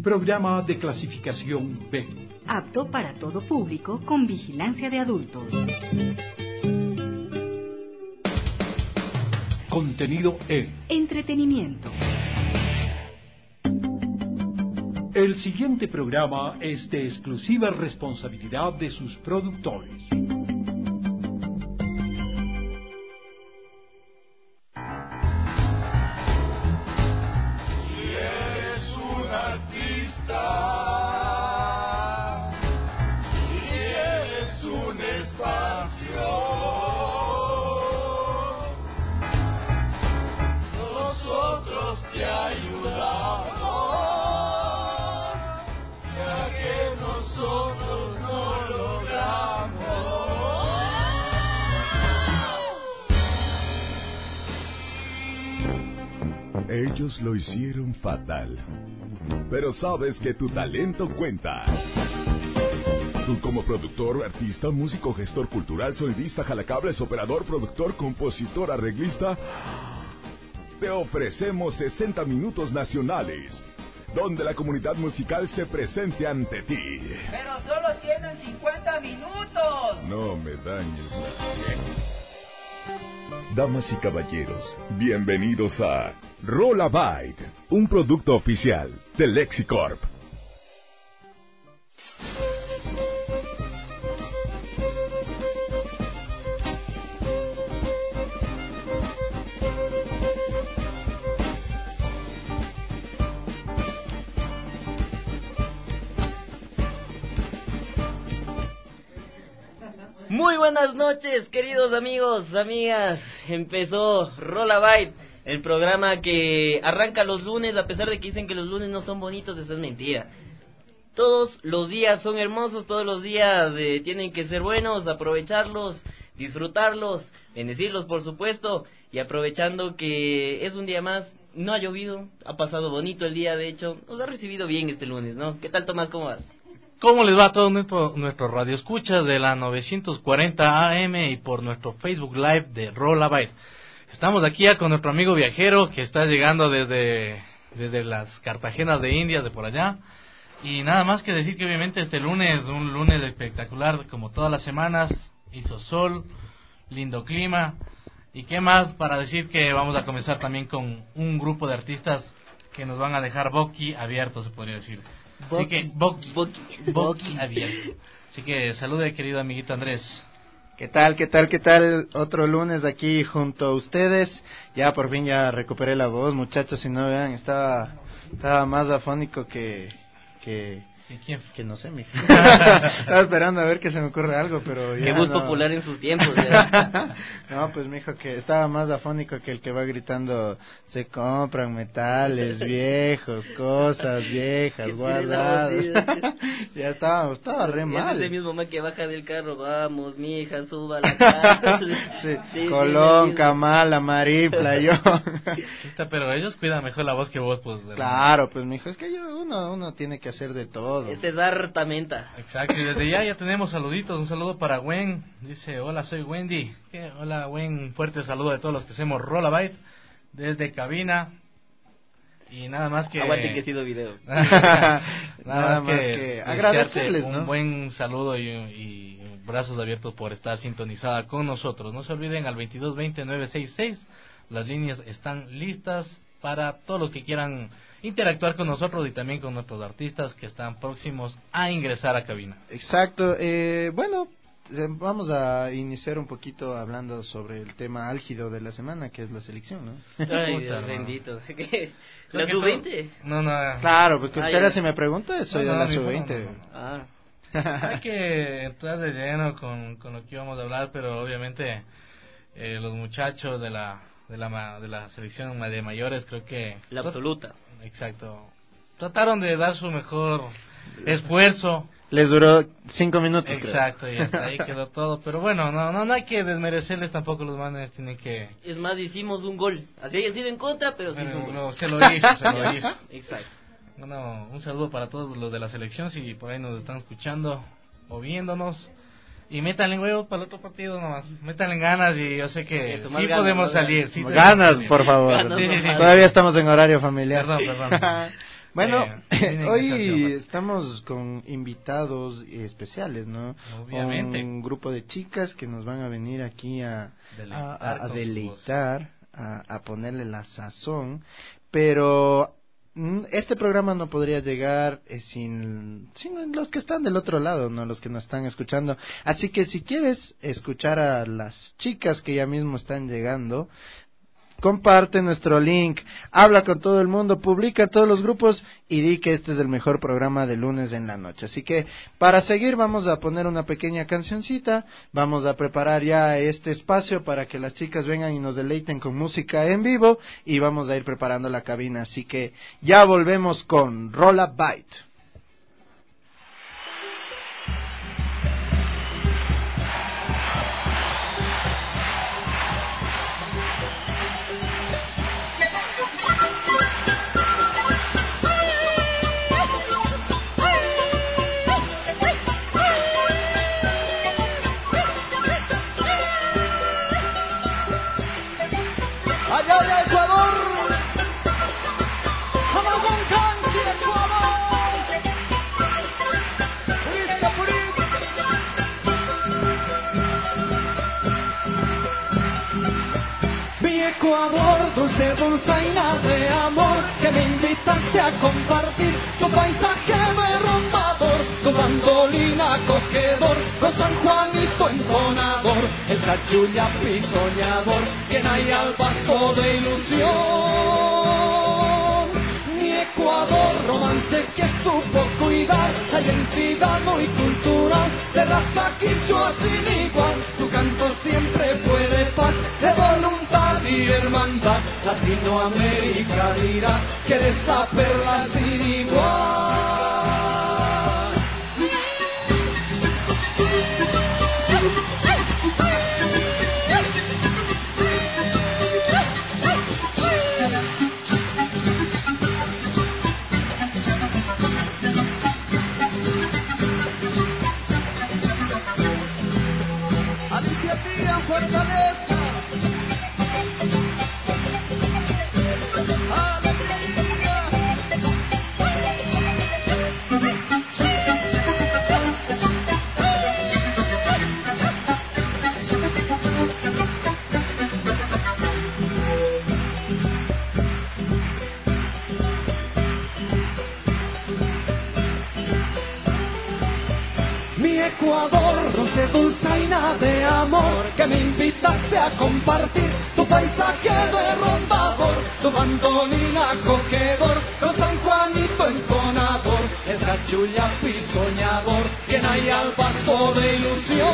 programa de clasificación B. Apto para todo público con vigilancia de adultos. Contenido E. Entretenimiento. El siguiente programa es de exclusiva responsabilidad de sus productores. Ellos lo hicieron fatal, pero sabes que tu talento cuenta. Tú como productor, artista, músico, gestor cultural, sonidista, jalacables, operador, productor, compositor, arreglista, te ofrecemos 60 minutos nacionales, donde la comunidad musical se presente ante ti. ¡Pero solo tienen 50 minutos! No me dañes la piel. Damas y caballeros, bienvenidos a Rollabyte, un producto oficial de Lexicorp. Muy buenas noches, queridos amigos, amigas. Empezó Rollabyte, el programa que arranca los lunes, a pesar de que dicen que los lunes no son bonitos, eso es mentira. Todos los días son hermosos, todos los días tienen que ser buenos, aprovecharlos, disfrutarlos, bendecirlos por supuesto, y aprovechando que es un día más, no ha llovido, ha pasado bonito el día, de hecho, nos ha recibido bien este lunes, ¿no? ¿Qué tal, Tomás, cómo vas? ¿Cómo les va a todos nuestros radioescuchas de la 940 AM y por nuestro Facebook Live de Rollabyte? Estamos aquí ya con nuestro amigo viajero que está llegando desde las Cartagenas de Indias, de por allá. Y nada más que decir que obviamente este lunes, un lunes espectacular como todas las semanas, hizo sol, lindo clima. Y qué más para decir que vamos a comenzar también con un grupo de artistas que nos van a dejar boquiabiertos, se podría decir. Así que boqui abierto. Así que salude, querido amiguito Andrés. ¿Qué tal? Otro lunes aquí junto a ustedes. Ya por fin ya recuperé la voz, muchachos, si no vean, estaba más afónico que ¿Quién? Que no sé, mija. Estaba esperando a ver que se me ocurre algo, pero ya qué voz no. popular en sus tiempos, ya. No, pues mijo, que estaba más afónico que el que va gritando, se compran metales viejos, cosas viejas, guardadas. Ya estaba re mal. Es el mismo man que baja del carro, vamos, mija, suba la casa. Sí, Colón, Camala, Marí, Playón. Pero ellos cuidan mejor la voz que vos, pues. Claro, pues mijo, es que uno tiene que hacer de todo. Este es harta menta. Exacto, y desde ya tenemos saluditos. Un saludo para Gwen. Dice, hola, soy Wendy. Hola, Gwen, un fuerte saludo de todos los que hacemos Rollabyte desde cabina. Y nada más que... Aguante que he sido video. nada más que agradecerles, ¿no? Un buen saludo y brazos abiertos por estar sintonizada con nosotros. No se olviden, al 2220-966, las líneas están listas para todos los que quieran interactuar con nosotros y también con nuestros artistas que están próximos a ingresar a cabina. Exacto, bueno, vamos a iniciar un poquito hablando sobre el tema álgido de la semana, que es la selección, ¿no? Ay, Dios bendito. ¿La sub-20? No. Claro, porque usted si me pregunta, soy de la sub-20. No. Hay que entrar de lleno con lo que íbamos a hablar, pero obviamente los muchachos de la selección de mayores, creo que... La absoluta. Exacto. Trataron de dar su mejor esfuerzo. Les duró 5 minutos. Exacto, creo. y hasta ahí quedó todo. Pero bueno, no hay que desmerecerles tampoco, los manes tienen que... Es más, hicimos un gol. Así hayan sido en contra, pero sí hizo un gol. No, se lo hizo. Exacto. Bueno, un saludo para todos los de la selección, si por ahí nos están escuchando o viéndonos. Y métanle huevos para el otro partido nomás. Métanle ganas y yo sé que sí ganas, podemos salir. Sí ganas, por favor. Sí. Todavía estamos en horario familiar. Perdón. Bueno, tienen que ser hoy triunfantes. estamos con invitados especiales, ¿no? Obviamente. Un grupo de chicas que nos van a venir aquí a Deleitar con su deleitar, a ponerle la sazón, pero este programa no podría llegar sin los que están del otro lado, no los que nos están escuchando. Así que si quieres escuchar a las chicas que ya mismo están llegando, comparte nuestro link, habla con todo el mundo, publica en todos los grupos y di que este es el mejor programa de lunes en la noche. Así que para seguir vamos a poner una pequeña cancioncita, vamos a preparar ya este espacio para que las chicas vengan y nos deleiten con música en vivo y vamos a ir preparando la cabina. Así que ya volvemos con Rolla Bite. Allá de Ecuador, Jamagoncanqui, Ecuador, Purisca, Purisca. Mi Ecuador, dulce dulzaina de amor, que me invitaste a compartir tu paisaje derromador, tu bandolina acogedor, con San Juanito entonador, el cachullapi soñador, que hay al paso de ilusión. Mi Ecuador, romance que supo cuidar la identidad muy cultural de raza quichua sin igual. Tu canto siempre fue de paz, de voluntad y hermandad. Latinoamérica dirá que eres la perla sin igual. Iniciativa Fortaleza. Alegría. Mi Ecuador, dulce dulzaina de amor, que me invitaste a compartir tu paisaje derrombador, tu bandolina acogedor, con San Juanito entonador, el cachullapi soñador, que hay al paso de ilusión.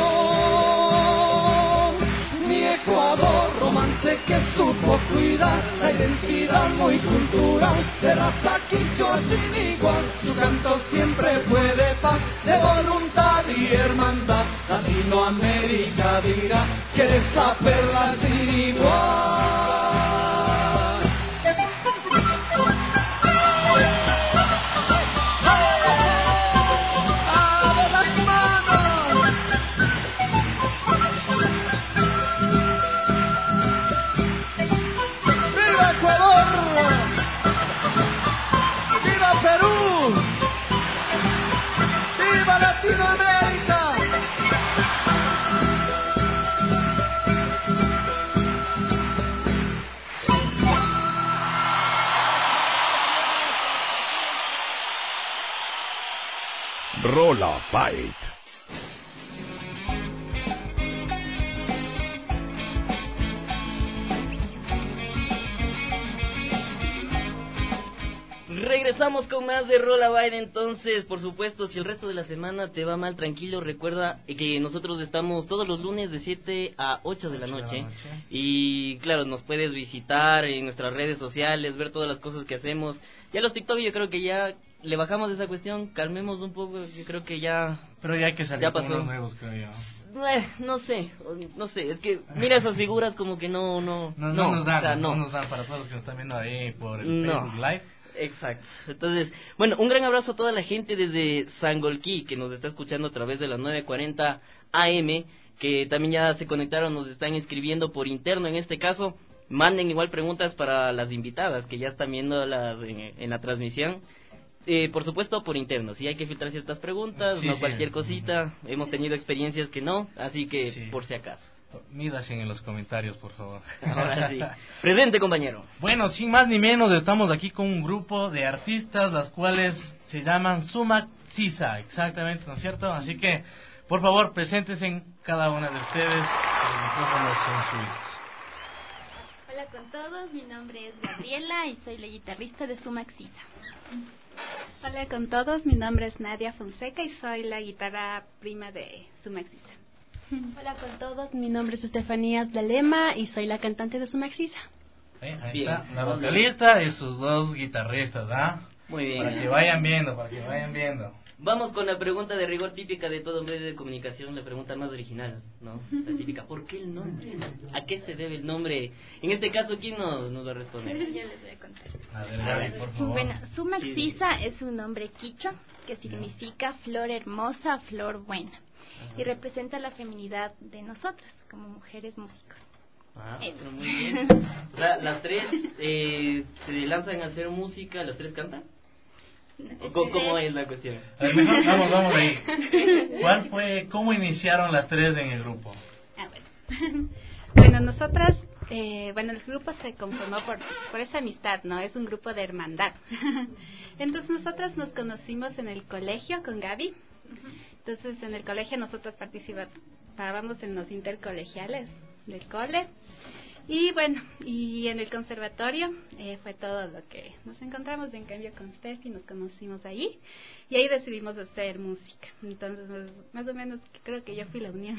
Mi Ecuador, romance que supo cuidar la identidad muy cultural de raza quichua sin igual. Tu canto siempre fue de paz, de voluntad y hermandad. Latinoamérica dirá que eres la perla sin igual. ¡Abre las manos! ¡Viva Ecuador! ¡Viva Perú! ¡Viva Latinoamérica! Rolla Bite. Regresamos con más de Rolla Bite. Entonces, por supuesto, si el resto de la semana te va mal, tranquilo, recuerda que nosotros estamos todos los lunes de 7 a 8 de la noche. Y claro, nos puedes visitar en nuestras redes sociales, ver todas las cosas que hacemos. Ya los TikTok yo creo que ya le bajamos esa cuestión, calmemos un poco, yo creo que ya... Pero ya hay que salir ya con pasó. unos nuevos, creo yo. No sé, es que mira esas figuras como que no No nos dan, o sea, no nos dan para todos los que nos están viendo ahí por el No. Facebook Live. Exacto. Entonces, bueno, un gran abrazo a toda la gente desde Sangolquí que nos está escuchando a través de la 940 AM, que también ya se conectaron, nos están escribiendo por interno en este caso. Manden igual preguntas para las invitadas que ya están viéndolas en la transmisión. por supuesto, por interno. Si hay que filtrar ciertas preguntas, Sí, no sí. cualquier cosita. Hemos tenido experiencias que no, así que Sí. por si acaso. Mídase en los comentarios, por favor. Ahora sí. Presente, compañero. Bueno, sin más ni menos, estamos aquí con un grupo de artistas, las cuales se llaman Sumac Sisa, exactamente, ¿no es cierto? Así que, por favor, preséntense en cada una de ustedes, los micrófonos son suyos. Hola con todos, mi nombre es Gabriela y soy la guitarrista de Sumac Sisa. Hola con todos, mi nombre es Nadia Fonseca y soy la guitarra prima de Sumac Sisa. Hola con todos, mi nombre es Estefanía Dalema y soy la cantante de Sumac Sisa. Ahí Bien. está, la vocalista y sus dos guitarristas, ¿ah? Muy bien. Para que vayan viendo, para que vayan viendo. Vamos con la pregunta de rigor típica de todo medio de comunicación, la pregunta más original, ¿no? La típica, ¿por qué el nombre? ¿A qué se debe el nombre? En este caso, ¿quién nos va a responder? Yo les voy a contar. A ver, Gaby, por favor. Bueno, Sumac Sí. Sisa es un nombre quichua que significa flor hermosa, flor buena. Y representa la feminidad de nosotras como mujeres músicos. Ah, Eso. pero muy bien. O sea, las tres se lanzan a hacer música, ¿las tres cantan? ¿Cómo es la cuestión? A ver, mejor vamos ahí. ¿Cómo iniciaron las tres en el grupo? Bueno. Bueno, nosotras, el grupo se conformó por esa amistad, ¿no? Es un grupo de hermandad. Entonces nosotras nos conocimos en el colegio con Gaby. Entonces en el colegio nosotros participábamos en los intercolegiales del cole. Y bueno, y en el conservatorio fue todo lo que nos encontramos. En cambio con Steffi nos conocimos ahí y ahí decidimos hacer música. Entonces más o menos creo que yo fui la unión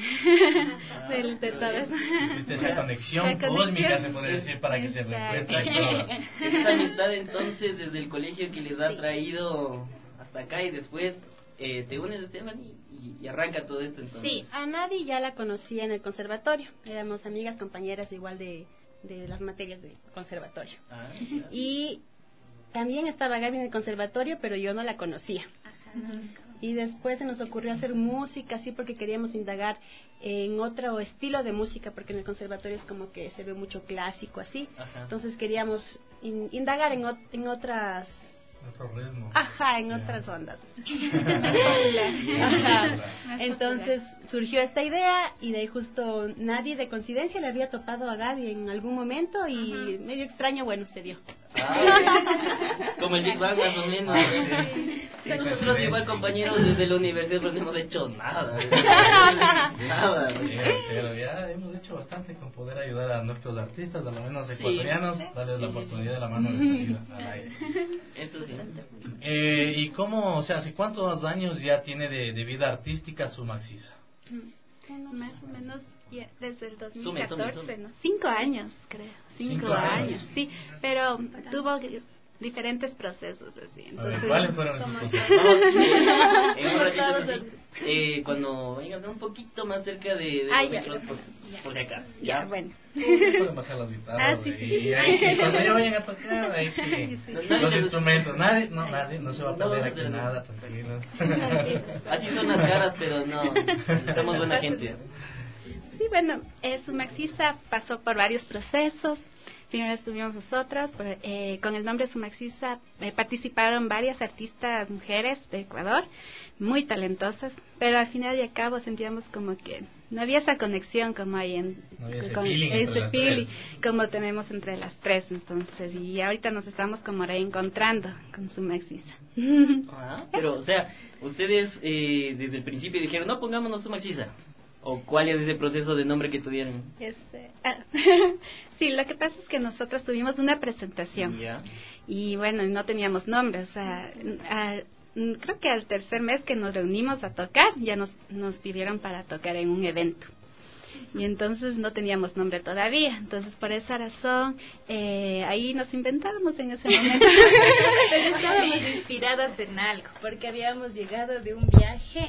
de todo eso. Esa conexión cósmica se podría decir para que se reencuentren todos. Esa amistad entonces desde el colegio que les ha traído hasta acá y después te unes, Esteban, y arranca todo esto entonces. Sí, a Nadi ya la conocí en el conservatorio. Éramos amigas, compañeras igual de las materias del conservatorio. Ah, ya. Y también estaba Gaby en el conservatorio, pero yo no la conocía. Y después se nos ocurrió hacer música, así porque queríamos indagar en otro estilo de música, porque en el conservatorio es como que se ve mucho clásico, así. Ajá. Entonces queríamos indagar en otras... Otro ritmo. Ajá, en Ya. otras ondas. Ajá. Entonces surgió esta idea y de ahí justo nadie de coincidencia le había topado a Gaby en algún momento y medio extraño, bueno, se dio. Como el Big Bang más o menos. Sí, nosotros igual compañeros desde la universidad pues no hemos hecho nada. Nada. Pero ya hemos hecho bastante con poder ayudar a nuestros artistas, a lo menos Sí. ecuatorianos, darles la oportunidad de la mano de salir al aire. Eso sí. ¿Y cómo, o sea, hace cuántos años ya tiene de vida artística Sumac Sisa? Más o menos ya desde el Sume. 2014, ¿no? 5 años, creo. 5 5 años. años, sí. Pero tuvo diferentes procesos, así. A ver, Entonces, ¿cuáles fueron esos como procesos? Vamos, en un Como ratito todos así, cuando vayan a hablar un poquito más cerca de Ah, los ya. micros, Ya. por si acaso. Ya, bueno. Pueden bajar las guitarras. Ah, sí, y sí. ahí sí, cuando ya vayan a tocar, ahí sí. Sí. Los instrumentos, nadie no se va a No perder vamos a aquí hacer nada, tranquilos. Así son las caras, pero no, somos buena gente. Sí, bueno, Sumac Sisa pasó por varios procesos. Primero estuvimos nosotras, con el nombre Sumac Sisa participaron varias artistas mujeres de Ecuador, muy talentosas, pero al final y al cabo sentíamos como que no había esa conexión como hay No había ese feeling entre las tres. como tenemos entre las tres, entonces, y ahorita nos estamos como reencontrando con Sumac Sisa. Pero, o sea, ustedes desde el principio dijeron, no, pongámonos Sumac Sisa. ¿O cuál es ese proceso de nombre que tuvieron? Sí, lo que pasa es que nosotros tuvimos una presentación Ya. y bueno, no teníamos nombre, o sea, creo que al tercer mes que nos reunimos a tocar, ya nos pidieron para tocar en un evento. Y entonces no teníamos nombre todavía, entonces por esa razón ahí nos inventamos en ese momento. Pero estábamos inspiradas en algo, porque habíamos llegado de un viaje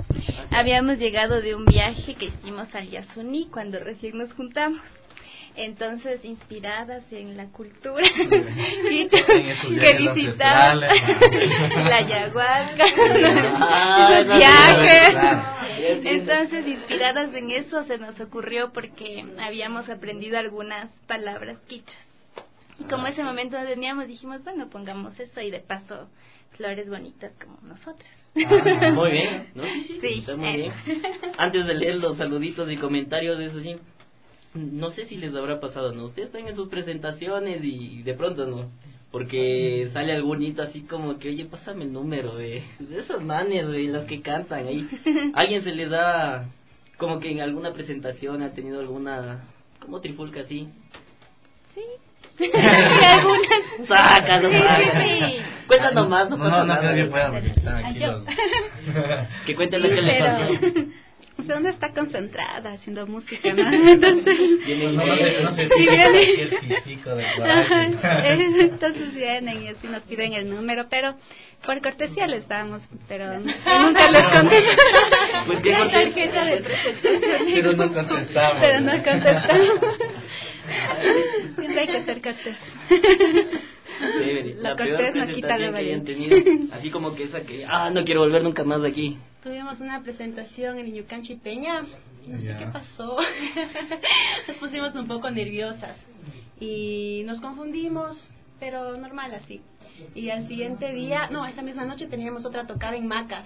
que hicimos al Yasuní cuando recién nos juntamos. Entonces, inspiradas en la cultura que visitamos, la ayahuasca, los viajes. Entonces, inspiradas en eso, se nos ocurrió porque habíamos aprendido algunas palabras quichas. Y como ese momento no teníamos, dijimos, bueno, pongamos eso y de paso flores bonitas como nosotros. Muy bien, ¿no? Sí, está muy bien. bien. Antes de leer los saluditos y comentarios, eso sí, no sé si les habrá pasado, ¿no? Ustedes están en sus presentaciones y de pronto, ¿no? Porque sale algún hito así como que, oye, pásame el número de esos manes, de las que cantan ahí. ¿Alguien se les da, como que en alguna presentación ha tenido alguna, como trifulca así? Sí. Algunas. Sácalo, Sí. Cuéntanos más, no No pasa nada. creo que pueda, porque están aquí Yo. los... Que cuenten lo que le pasó. O sea, uno está concentrada haciendo música, ¿no? Entonces, No sé, sí, viene. el pitico de coraje. Entonces vienen y así nos piden el número, pero por cortesía les damos, pero nunca les contestamos. ¿Por qué La cortesía? tarjeta de presentación. Pero no contestamos. Pero no contestamos. Siempre hay que ser cortés. Chévere. La peor cortés no quita la presentación que hayan valiente. tenido. Así como que esa que, no quiero volver nunca más de aquí. Tuvimos una presentación en Yucanchi Peña, no sé qué pasó, nos pusimos un poco nerviosas y nos confundimos, pero normal así. Y al siguiente día, no, esa misma noche teníamos otra tocada en Macas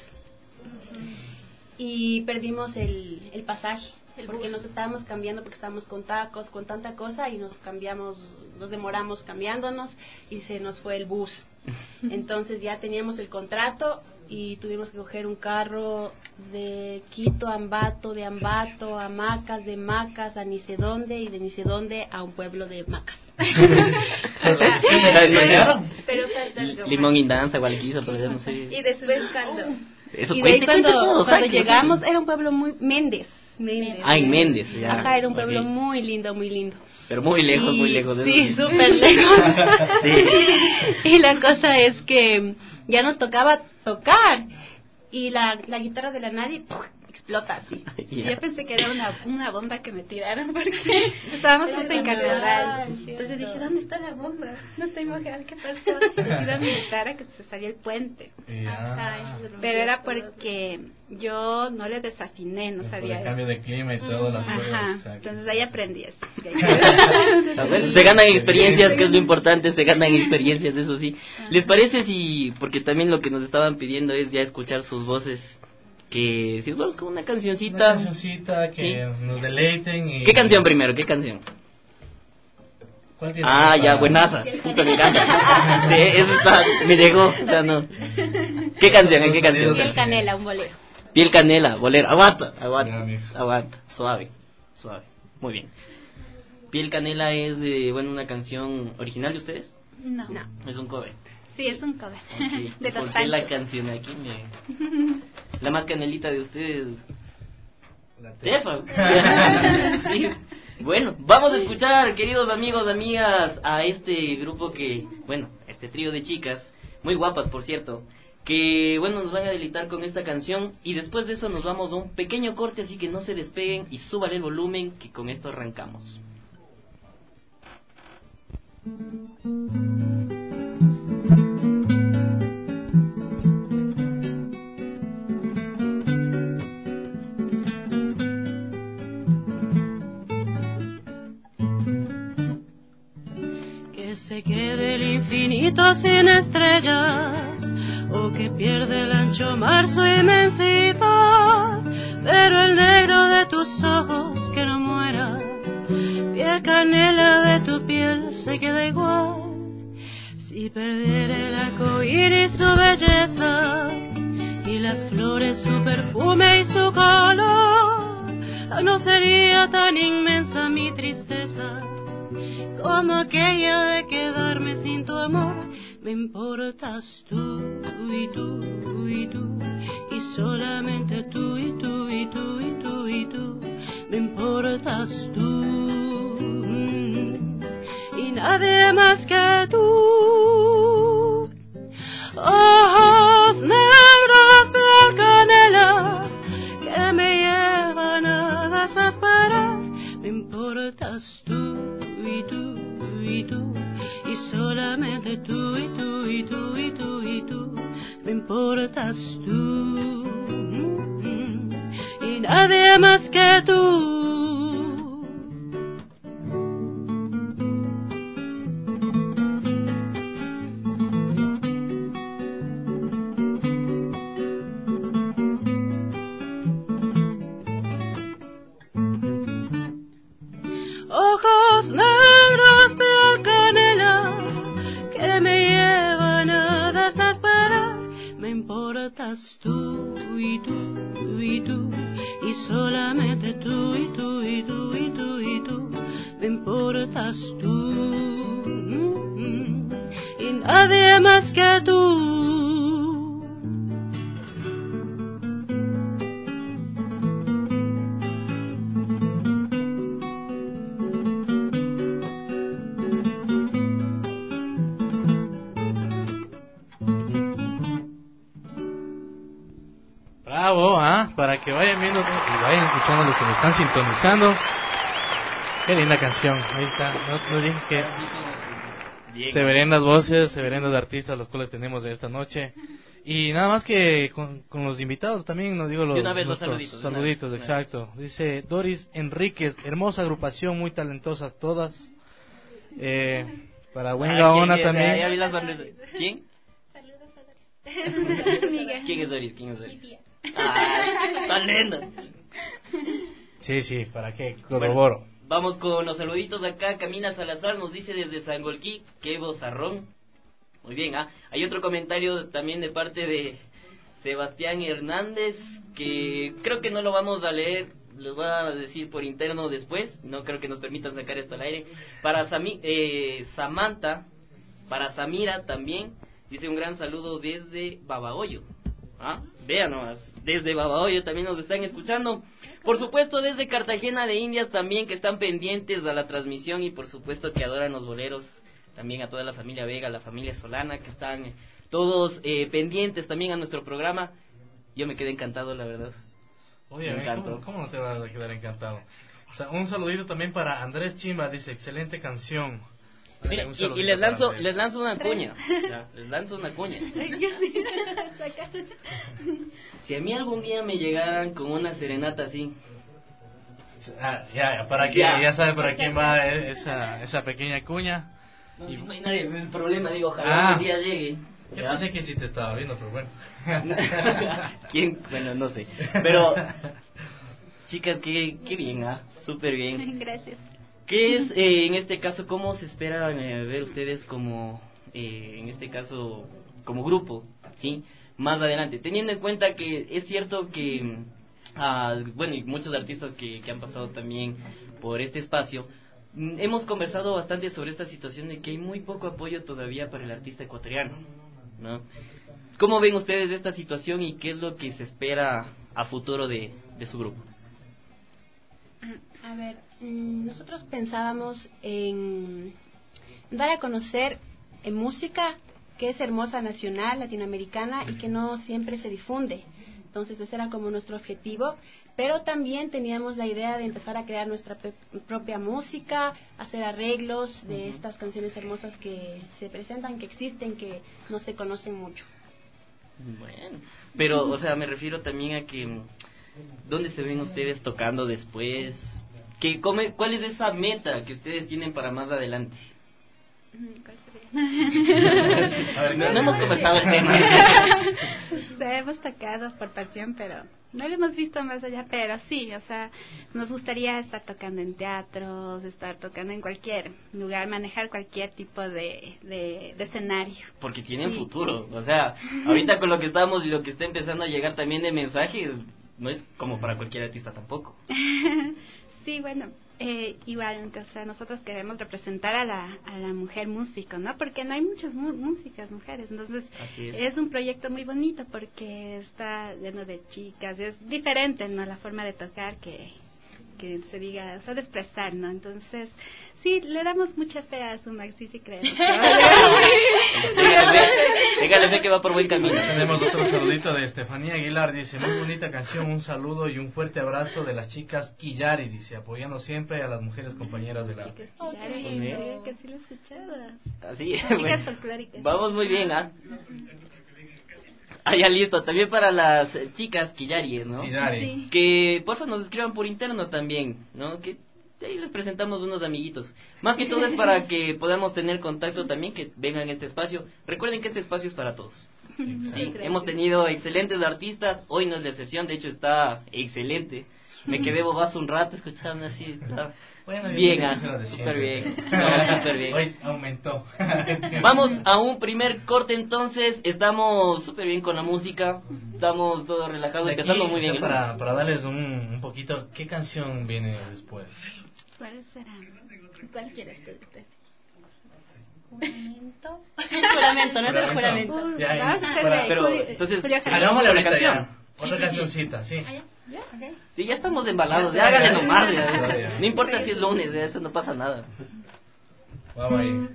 y perdimos el pasaje. Porque nos estábamos cambiando, porque estábamos con tacos, con tanta cosa, y nos demoramos cambiándonos, y se nos fue el bus. Entonces ya teníamos el contrato, y tuvimos que coger un carro de Quito a Ambato, de Ambato a Macas, de Macas a ni sé dónde, y de ni sé dónde a un pueblo de Macas. Pero falta algo Limón más. y danza, Gualquiza, pero ya no sé. Y después cuando... Eso Y de ahí cuente todo, cuando saque, llegamos, sí. era un pueblo muy... Méndez. En Méndez, ya. Ajá, era un pueblo Ok. muy lindo, muy lindo. Pero muy lejos de Sí, eso. súper lejos. Sí. Y la cosa es que ya nos tocaba tocar y la guitarra de la nadie explota así. Y yo pensé que era una bomba que me tiraron porque estábamos Era justo en carnaval, carnaval. ¿cierto? Entonces dije, ¿dónde está la bomba? No estoy mojada, ¿qué pasó? Decidí a mi guitarra que se salió el puente. Pero era porque yo no le desafiné, no sabía el eso. cambio de clima y todo las Ajá, cosas. entonces ahí aprendí eso. Se ganan experiencias, que es lo importante, se ganan experiencias, eso sí. ¿Les parece si, porque también lo que nos estaban pidiendo es ya escuchar sus voces, que si vamos con una cancioncita? Una cancioncita que Sí. nos deleiten y... ¿Qué canción primero? ¿Qué canción? ¿Cuál tiene Ya, para- buenaza, justo me encanta. Sí, eso está, me llegó, o sea, no. ¿Qué canción? ¿En qué canción? Piel canela, un bolero. Piel canela, bolero, aguanta, Ya, mijo. aguanta, suave, muy bien. Piel canela es, una canción original de ustedes, No. es un cover. Sí, es un cover. Ok. De los ¿Por qué la Panchos. canción aquí la más canelita de ustedes? La Tefa. Sí. Bueno, vamos a escuchar, queridos amigos, amigas, a este grupo este trío de chicas, muy guapas por cierto, que nos van a deleitar con esta canción, y después de eso nos vamos a un pequeño corte, así que no se despeguen y suban el volumen, que con esto arrancamos. Que se quede el infinito sin estrellas, o que pierde el ancho mar su inmensidad, pero el negro de tus ojos que no muera, piel canela de tu piel se queda igual. Si perdiera el arco iris su belleza, y las flores su perfume y su color, no sería tan inmensa mi tristeza como aquella de quedarme sin tu amor. Me importas tú y tú y tú, y solamente tú y tú y tú y tú y tú. Me importas tú y nadie más que tú. Ojos negros de canela que me llevan a desesperar. Me importas tú y tú y tú, y solamente tú y tú y tú y tú y tú. Me importas tú y nadie más que tú. importas tú y tú y tú, y solamente tú y tú y tú y tú y tú, me importas tú, y nadie más que tú. Bravo, para que vayan viendo y vayan escuchando los que me están sintonizando. Qué linda canción, ahí está. No dije que severendas voces, severendas artistas los cuales tenemos de esta noche. Y nada más que con los invitados también nos digo los saluditos, exacto. Dice Doris Enríquez, hermosa agrupación, muy talentosas todas. Para buen Gaona también. ¿Quién? Saludos a Doris. ¿Quién es Doris? Tan linda. Sí, ¿para qué? Corroboro. Bueno, vamos con los saluditos acá. Camila Salazar nos dice desde Sangolquí, qué vozarrón. Muy bien, hay otro comentario también de parte de Sebastián Hernández, que creo que no lo vamos a leer, los voy a decir por interno después, no creo que nos permitan sacar esto al aire. Para Samantha, para Samira también, dice un gran saludo desde Babahoyo. Vean nomás, desde Babahoyo también nos están escuchando. Por supuesto desde Cartagena de Indias también, que están pendientes a la transmisión, y por supuesto que adoran los boleros. También a toda la familia Vega, la familia Solana, que están todos pendientes también a nuestro programa. Yo me quedé encantado, la verdad. Oye, ¿cómo no te vas a quedar encantado? O sea, un saludito también para Andrés Chimba, dice, excelente canción. Mira, y les lanzo una cuña. Les lanzo una cuña. Si a mí algún día me llegaran con una serenata así. Para que ya sabe para quién va esa pequeña cuña. No, y no hay nadie, el problema, digo, ojalá un día llegue. Yo pensé que sí te estaba viendo, pero bueno. ¿Quién? Bueno, no sé. Pero, chicas, qué bien, súper bien. Gracias. ¿Qué es, en este caso, cómo se espera ver ustedes como, en este caso, como grupo, ¿sí? Más adelante, teniendo en cuenta que es cierto que, bueno, y muchos artistas que han pasado también por este espacio, hemos conversado bastante sobre esta situación de que hay muy poco apoyo todavía para el artista ecuatoriano, ¿no? ¿Cómo ven ustedes esta situación y qué es lo que se espera a futuro de su grupo? A ver, nosotros pensábamos en dar a conocer música que es hermosa, nacional, latinoamericana, y que no siempre se difunde. Entonces ese era como nuestro objetivo, pero también teníamos la idea de empezar a crear nuestra propia música, hacer arreglos de estas canciones hermosas que se presentan, que existen, que no se conocen mucho. Bueno, pero, o sea, me refiero también a que, ¿dónde se ven ustedes tocando después? ¿Cuál es esa meta que ustedes tienen para más adelante? ¿Cuál sería? No hemos conversado el tema. Hemos tocado por pasión, pero no lo hemos visto más allá. Pero sí, o sea, nos gustaría estar tocando en teatros, estar tocando en cualquier lugar, manejar cualquier tipo de escenario. Porque tienen futuro, o sea, ahorita con lo que estamos y lo que está empezando a llegar también de mensajes, no es como para cualquier artista tampoco. Sí, bueno, igual, o sea, nosotros queremos representar a la mujer músico, ¿no? Porque no hay muchas músicas mujeres, entonces es un proyecto muy bonito porque está lleno de chicas, es diferente, ¿no? La forma de tocar que se diga, o sea, de expresar, ¿no? Entonces, sí, le damos mucha fe a su Maxi, sí creemos. Dígale fe que va por buen camino. Tenemos otro saludito de Estefanía Aguilar, dice, muy bonita canción, un saludo y un fuerte abrazo de las chicas Quillari, dice, apoyando siempre a las mujeres compañeras del arte. Que sí lo he escuchado. Así es. Chicas folclóricas. Vamos muy bien, ya listo, también para las chicas Quillaries, ¿no? Sí. Que por favor nos escriban por interno también, ¿no? Que de ahí les presentamos unos amiguitos. Más que todo es para que podamos tener contacto también, que vengan a este espacio. Recuerden que este espacio es para todos. Sí, hemos tenido excelentes artistas, hoy no es la excepción, de hecho está excelente. Me quedé bobazo un rato escuchando así. Bueno, bien, súper bien. No, súper bien. Hoy aumentó. Vamos a un primer corte entonces. Estamos súper bien con la música. Estamos todos relajados, empezando muy bien. Para darles un poquito, ¿qué canción viene después? ¿Cuál será? ¿Cuál quieres tú? Juramento. Juramento, no es el juramento. Pero entonces, hagámosle la canción. Otra cancioncita, sí. ¿Ya? Okay. Sí, ya estamos embalados, ya háganle nomás. Ya. No importa si es lunes, ya, eso no pasa nada. Vamos ahí.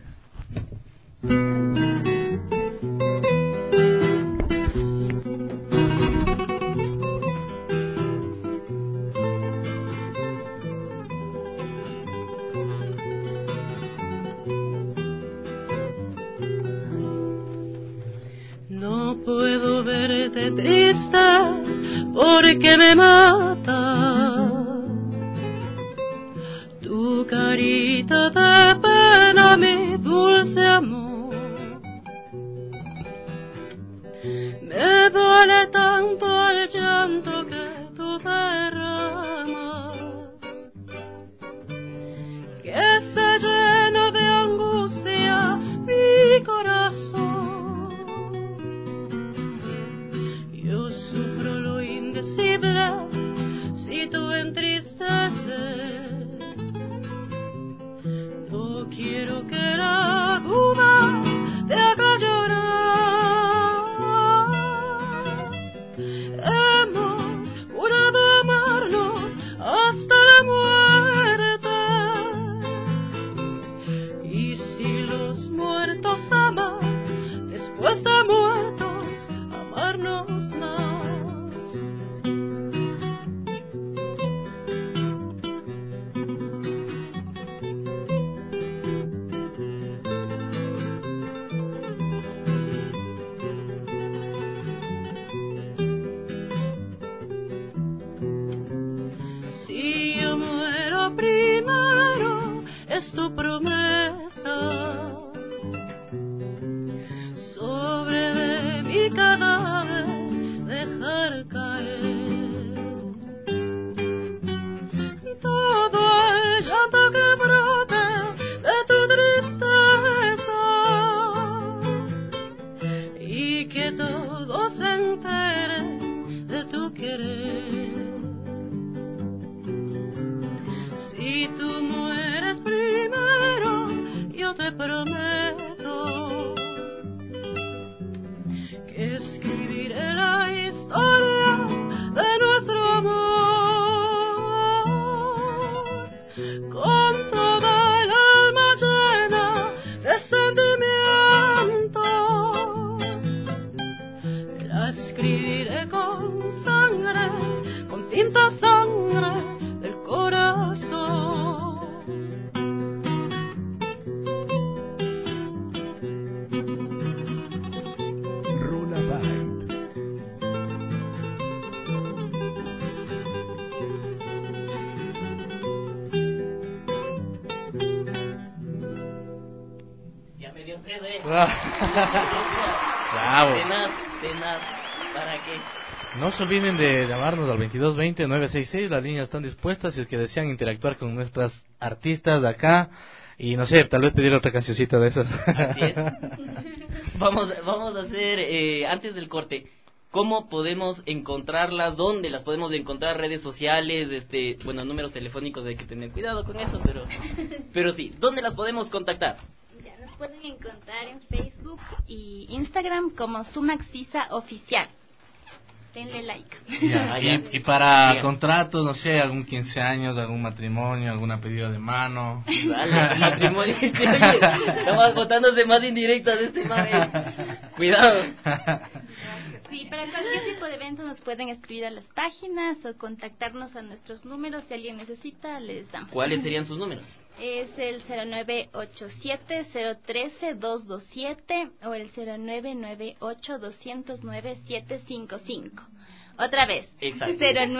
No puedo verte triste porque me mata tu carita de pena, mi dulce amor. Me duele tanto el llanto que tú derramas, que se llena de angustia mi corazón. Yo sufro lo indecible si tú entristeces. No quiero que la duda te haga llorar. Hemos jurado amarnos hasta la muerte. Y si los muertos aman, después de muertos, amarnos más. Si yo muero primero, es tu promesa. Sobre de mi cadáver dejar caer todo el llanto que brote de tu tristeza, y que todos se enteren de tu querer. Si tú mueres primero, yo te prometo que escribiré la historia de nuestro amor con toda el alma llena de sentimiento. La escribiré con sangre, con tinta sangre del corazón. Rola Band. Ya me dio sed, Bravo. Tenaz, ¿para qué? No se olviden de llamarnos al 2220-966, las líneas están dispuestas si es que desean interactuar con nuestras artistas de acá y no sé, tal vez pedir otra cancioncita de esas. Así es. Vamos a hacer, antes del corte, ¿cómo podemos encontrarlas? ¿Dónde las podemos encontrar? Redes sociales, bueno, números telefónicos, hay que tener cuidado con eso, pero sí, ¿dónde las podemos contactar? Ya nos pueden encontrar en Facebook y Instagram como Sumaxisa Oficial. Denle like. Ya, y para contratos, no sé, algún 15 años, algún matrimonio, alguna pedida de mano. Dale, matrimonio. Oye, estamos botándose más indirectas de este mame. Cuidado. Sí, para cualquier tipo de evento nos pueden escribir a las páginas o contactarnos a nuestros números. Si alguien necesita, les damos. ¿Cuáles serían sus números? Es el 0987-013-227 o el 0998-209-755. Otra vez. Exacto.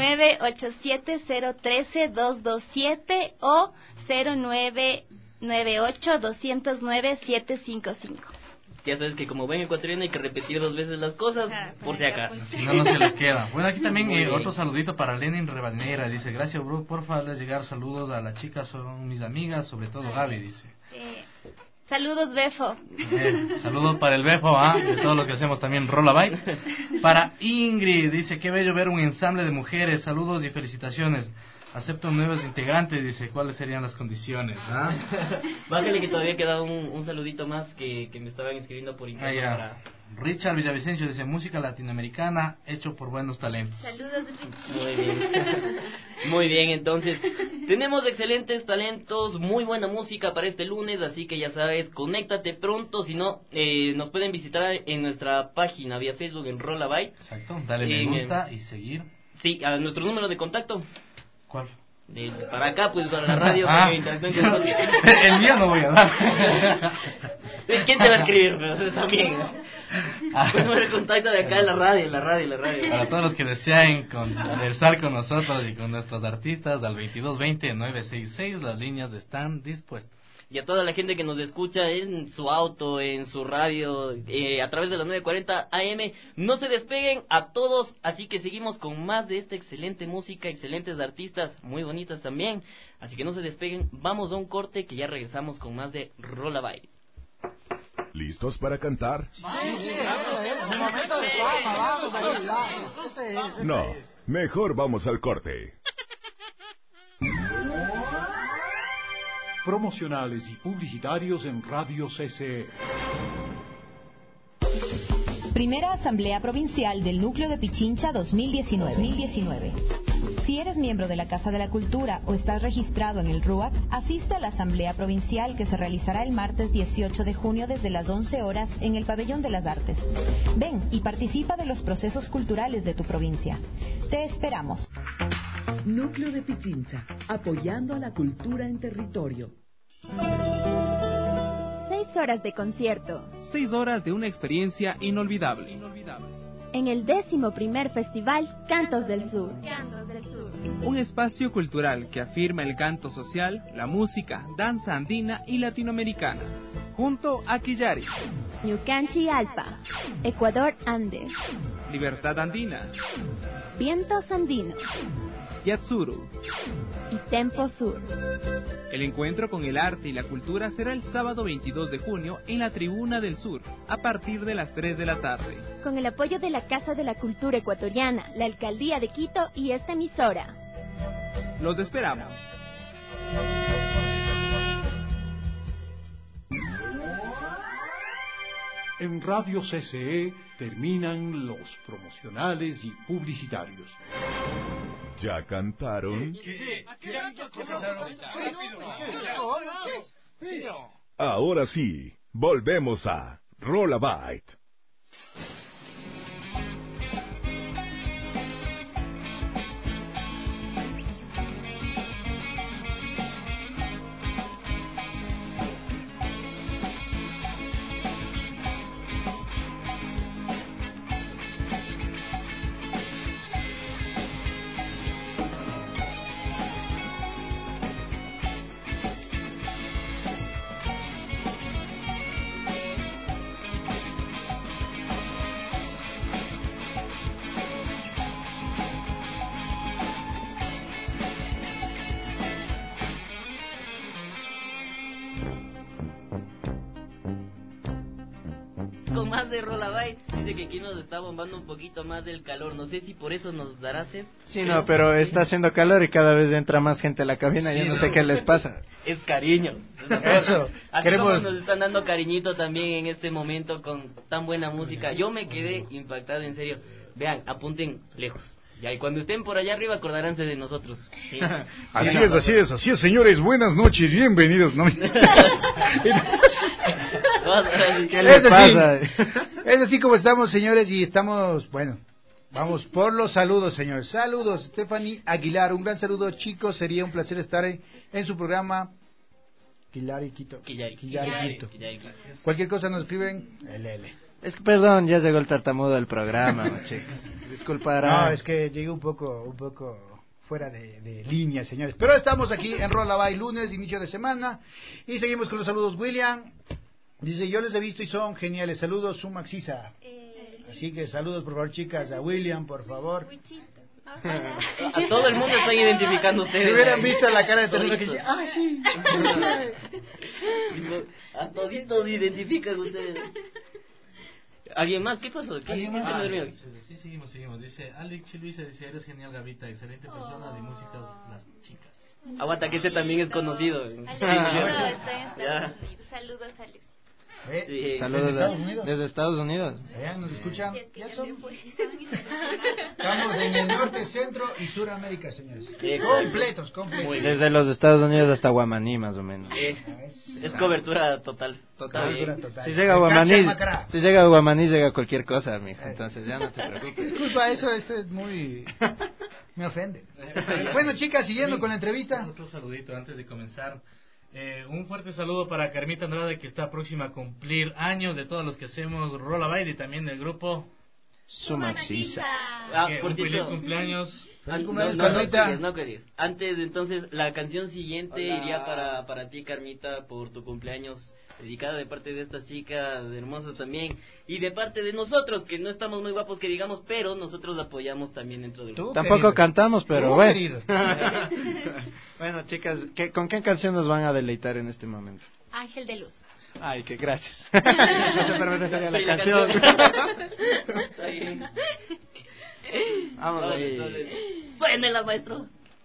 0987-013-227 o 0998-209-755. Ya sabes que como buen ecuatoriano hay que repetir 2 veces las cosas, por si acaso. Si no, no se les queda. Bueno, aquí también Muy bien. otro saludito para Lenin Rebanera. Dice, gracias, bro, porfa, hazles llegar saludos a las chicas, son mis amigas, sobre todo Gaby, dice. Saludos, Befo. Saludos para el Befo, de todos los que hacemos también Rola Bite. Para Ingrid, dice, qué bello ver un ensamble de mujeres, saludos y felicitaciones. Acepto nuevos integrantes, dice, ¿cuáles serían las condiciones? Bájale que todavía queda un saludito más que me estaban escribiendo por internet. Para... Richard Villavicencio dice, música latinoamericana hecho por buenos talentos. Saludos, Richard. Muy bien. Muy bien, entonces, tenemos excelentes talentos, muy buena música para este lunes, así que ya sabes, conéctate pronto, si no, nos pueden visitar en nuestra página vía Facebook en Rola Bite. Exacto, dale me gusta y seguir. Sí, a nuestro número de contacto. ¿Cuál? Para acá, pues, para la radio, para que interactúen con nosotros. El mío no voy a dar. ¿Quién te va a escribir? Pero también. El número de contacto de acá en la radio. Para todos los que deseen conversar con nosotros y con nuestros artistas, al 2220-966, las líneas están dispuestas. Y a toda la gente que nos escucha en su auto, en su radio, a través de la 940 AM, no se despeguen a todos, así que seguimos con más de esta excelente música, excelentes artistas, muy bonitas también, así que no se despeguen, vamos a un corte que ya regresamos con más de Rola Bite. ¿Listos para cantar? No, mejor vamos al corte. Promocionales y publicitarios en Radio CCE. Primera Asamblea Provincial del Núcleo de Pichincha 2019. Si eres miembro de la Casa de la Cultura o estás registrado en el RUAC, asiste a la Asamblea Provincial que se realizará el martes 18 de junio desde las 11 horas en el Pabellón de las Artes. Ven y participa de los procesos culturales de tu provincia. Te esperamos. Núcleo de Pichincha, apoyando a la cultura en territorio. 6 horas de concierto. 6 horas de una experiencia inolvidable. En el 11º Festival Cantos del Sur. Un espacio cultural que afirma el canto social, la música, danza andina y latinoamericana. Junto a Quillari, Ñucanchi Alpa, Ecuador Andes, Libertad Andina, Vientos Andinos, Yatsuru y Tempo Sur. El encuentro con el arte y la cultura será el sábado 22 de junio en la Tribuna del Sur, a partir de las 3 de la tarde. Con el apoyo de la Casa de la Cultura Ecuatoriana, la Alcaldía de Quito y esta emisora. Los esperamos. En Radio CCE terminan los promocionales y publicitarios. ¿Ya cantaron? Ahora sí, volvemos a Rola Bite. Con más de Rola Bite, dice que aquí nos está bombando un poquito más del calor, no sé si por eso nos dará sed. Sí, no, pero está haciendo calor y cada vez entra más gente a la cabina, yo no sé qué les pasa. Es cariño. Eso, Así queremos... como nos están dando cariñito también en este momento con tan buena música. Yo me quedé impactado, en serio. Vean, apunten lejos. Ya, y cuando estén por allá arriba acordaránse de nosotros. ¿Sí? Así es, señores, buenas noches, bienvenidos. ¿No? ¿Qué les pasa? Es así como estamos, señores, y estamos, bueno, vamos por los saludos, señores. Saludos, Stephanie Aguilar, un gran saludo, chicos, sería un placer estar en su programa. Quillari Quito. Cualquier cosa nos escriben, Es que, perdón, ya llegó el tartamudo del programa, chicos. Disculparán. No, es que llegué un poco fuera de línea, señores. Pero estamos aquí en Rola Bite, lunes, inicio de semana. Y seguimos con los saludos, William. Dice, yo les he visto y son geniales. Saludos, Sumax Isa. Así que saludos, por favor, chicas. A William, por favor. A todo el mundo están identificando ustedes. Si hubieran visto la cara de ternura que dice, sí. A toditos identifican ustedes. ¿Alguien más? ¿Qué pasó? ¿Quién se durmió? Sí, seguimos. Dice, Alex Luisa dice, eres genial, Gavita. Excelente personas y músicas, las chicas. Aguanta, que este también es conocido. Saludos, Alex. Sí. Saludos desde Estados Unidos. Nos escuchan. Estamos en el norte, centro y suramérica, señores. Completos. Desde los Estados Unidos hasta Guamaní, más o menos. Es cobertura total. Cobertura total. Si llega a Guamaní, llega cualquier cosa, mijo. Entonces ya no te preocupes. Disculpa, eso es muy... me ofende. Bueno, chicas, siguiendo con la entrevista. Otro saludito antes de comenzar. Un fuerte saludo para Carmita Andrade, que está próxima a cumplir años, de todos los que hacemos Rola Baile y también del grupo Sumaxisa. Por feliz cumpleaños. No querías. Antes, entonces, la canción siguiente iría para ti, Carmita, por tu cumpleaños, dedicada de parte de estas chicas hermosas también, y de parte de nosotros, que no estamos muy guapos que digamos, pero nosotros apoyamos también dentro del grupo. Tampoco cantamos, pero bueno. Bueno, chicas, ¿con qué canción nos van a deleitar en este momento? Ángel de Luz. Ay, que gracias. No se permite la canción. Vamos ahí. Suénela, maestro.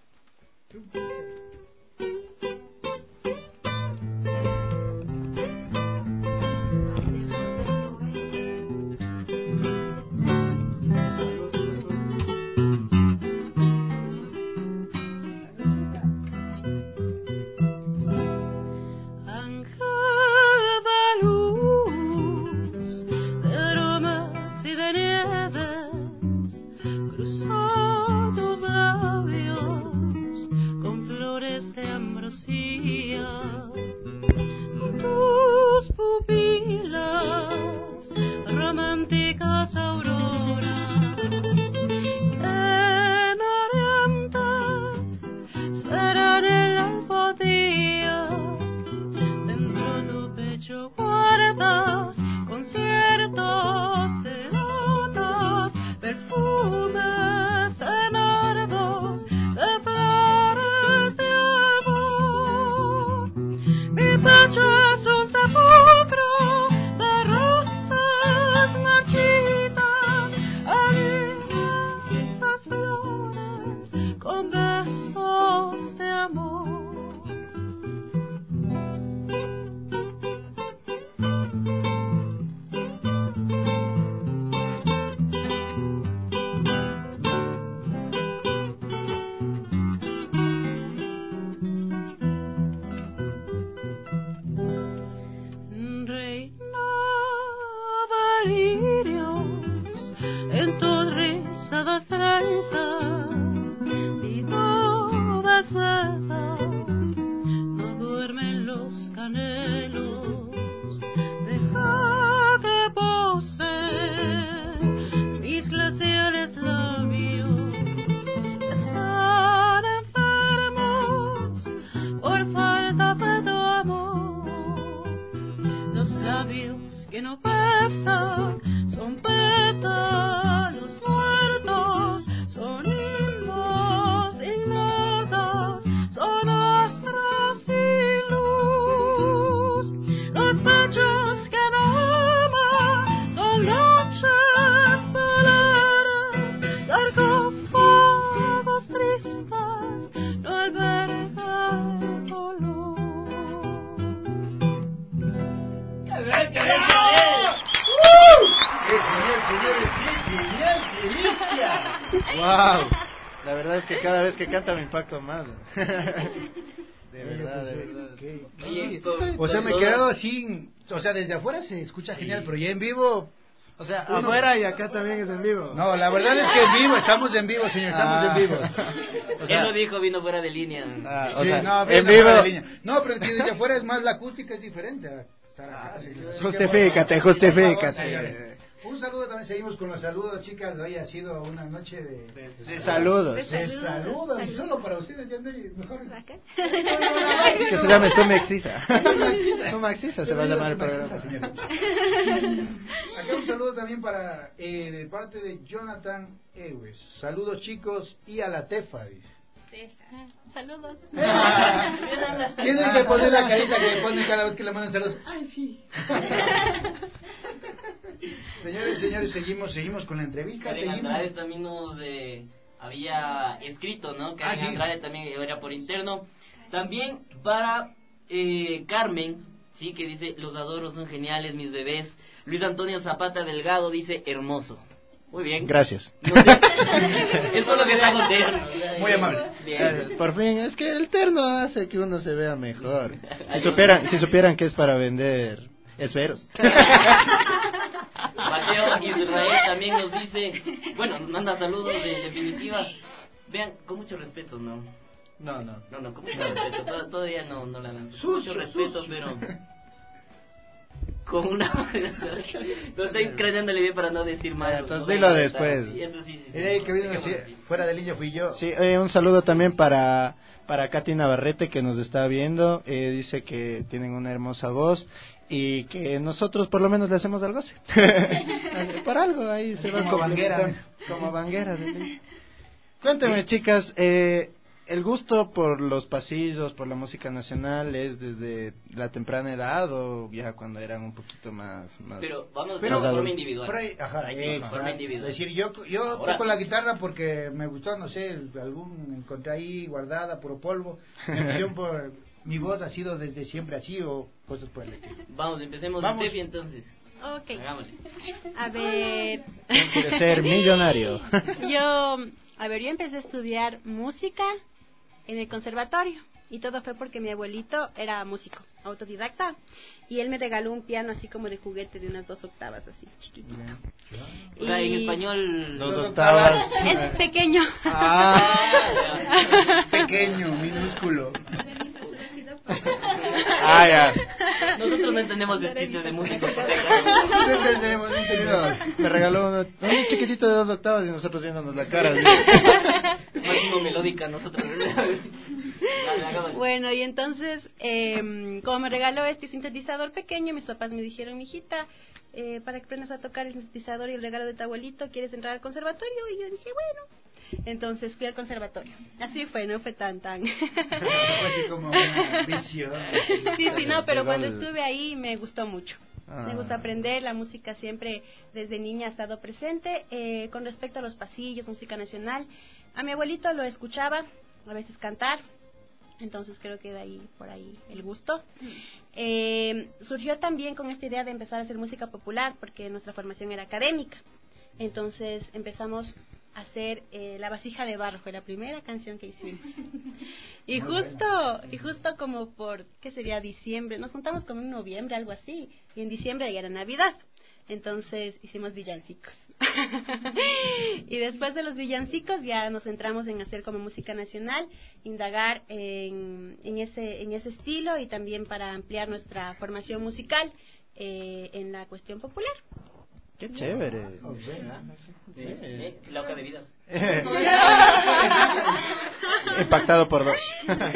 Wow, la verdad es que cada vez que canta me impacto más. De verdad. O sea, me he quedado así, o sea, desde afuera se escucha genial, pero ya en vivo... O sea, afuera y acá también es en vivo. No, la verdad es que en vivo, estamos en vivo, señor, estamos en vivo. O sea, él lo dijo, vino fuera de línea. Sí, no, en vivo. Fuera de línea. No, pero si desde afuera es más, la acústica es diferente. Justifícate. Un saludo también, seguimos con los saludos, chicas. Hoy ha sido una noche de saludos. De saludos, y solo para ustedes, ya no hay mejor. Que se llame Sumaxisa. Sumaxisa se va a llamar el programa. Acá un saludo también para de parte de Jonathan Ewes. Saludos, chicos, y a la Tefa, dice. Saludos. Tienen que poner la carita que ponen cada vez que le mandan saludos. Ay, sí. Señores, seguimos con la entrevista. Karen Andrade también nos había escrito, ¿no? Karen Andrade también era por interno. También para Carmen, sí, que dice: los adoro, son geniales mis bebés. Luis Antonio Zapata Delgado dice: hermoso. Muy bien. Gracias. No sé. Eso es lo que está con terno. Muy amable. Por fin, es que el terno hace que uno se vea mejor. Si supieran que es para vender esferos. Mateo Israel también nos dice, bueno, nos manda saludos de definitiva. Vean, con mucho respeto, ¿no? No, con mucho respeto. Todavía no la lanzo. Con mucho respeto, pero con una... No estoy craneándole bien para no decir mal. Entonces dilo después. Eso sí. Fuera del niño fui yo. Sí, un saludo también para Katy Navarrete, que nos está viendo. Dice que tienen una hermosa voz y que nosotros por lo menos le hacemos algo así. Por algo ahí se va como banguera. Como banguera. Cuéntame, chicas, ¿el gusto por los pasillos, por la música nacional es desde la temprana edad o ya cuando eran un poquito más Pero vamos a hacerlo de forma individual. Forma individual. Es decir, yo toco la guitarra porque me gustó, no sé, encontré ahí guardada, puro polvo. Mi pasión por mi voz ha sido desde siempre así o cosas por el estilo. Vamos, empecemos. Steffi, entonces. Ok. Hagámosle. A ver. Quiere ser millonario. Yo empecé a estudiar música en el conservatorio y todo fue porque mi abuelito era músico, autodidacta, y él me regaló un piano así como de juguete de unas 2 octavas así chiquitito. Y en español 2 octavas es pequeño. Pequeño, minúsculo. Ya. Nosotros no entendemos de chistes de músicos. No entendemos. Me regaló un chiquitito de 2 octavas y nosotros viéndonos la cara. Máximo melódica nosotros. Bueno, y entonces, como me regaló este sintetizador pequeño, mis papás me dijeron: mijita, para que aprendas a tocar el sintetizador y el regalo de tu abuelito, ¿quieres entrar al conservatorio? Y yo dije, bueno. Entonces fui al conservatorio. Así fue, no fue tan. Fue así como una visión. Sí, no, pero cuando estuve ahí me gustó mucho. Me gusta aprender, la música siempre desde niña ha estado presente. Con respecto a los pasillos, música nacional, a mi abuelito lo escuchaba a veces cantar, entonces creo que de ahí, por ahí el gusto. Surgió también con esta idea de empezar a hacer música popular, porque nuestra formación era académica. Entonces empezamos a hacer La vasija de barro, fue la primera canción que hicimos. Y justo como por, ¿qué sería? Diciembre, nos juntamos como en noviembre, algo así, y en diciembre ya era Navidad. Entonces hicimos villancicos. Y después de los villancicos ya nos centramos en hacer como música nacional, indagar en ese estilo y también para ampliar nuestra formación musical en la cuestión popular. Qué chévere. La hoja de vida. Impactado por 2.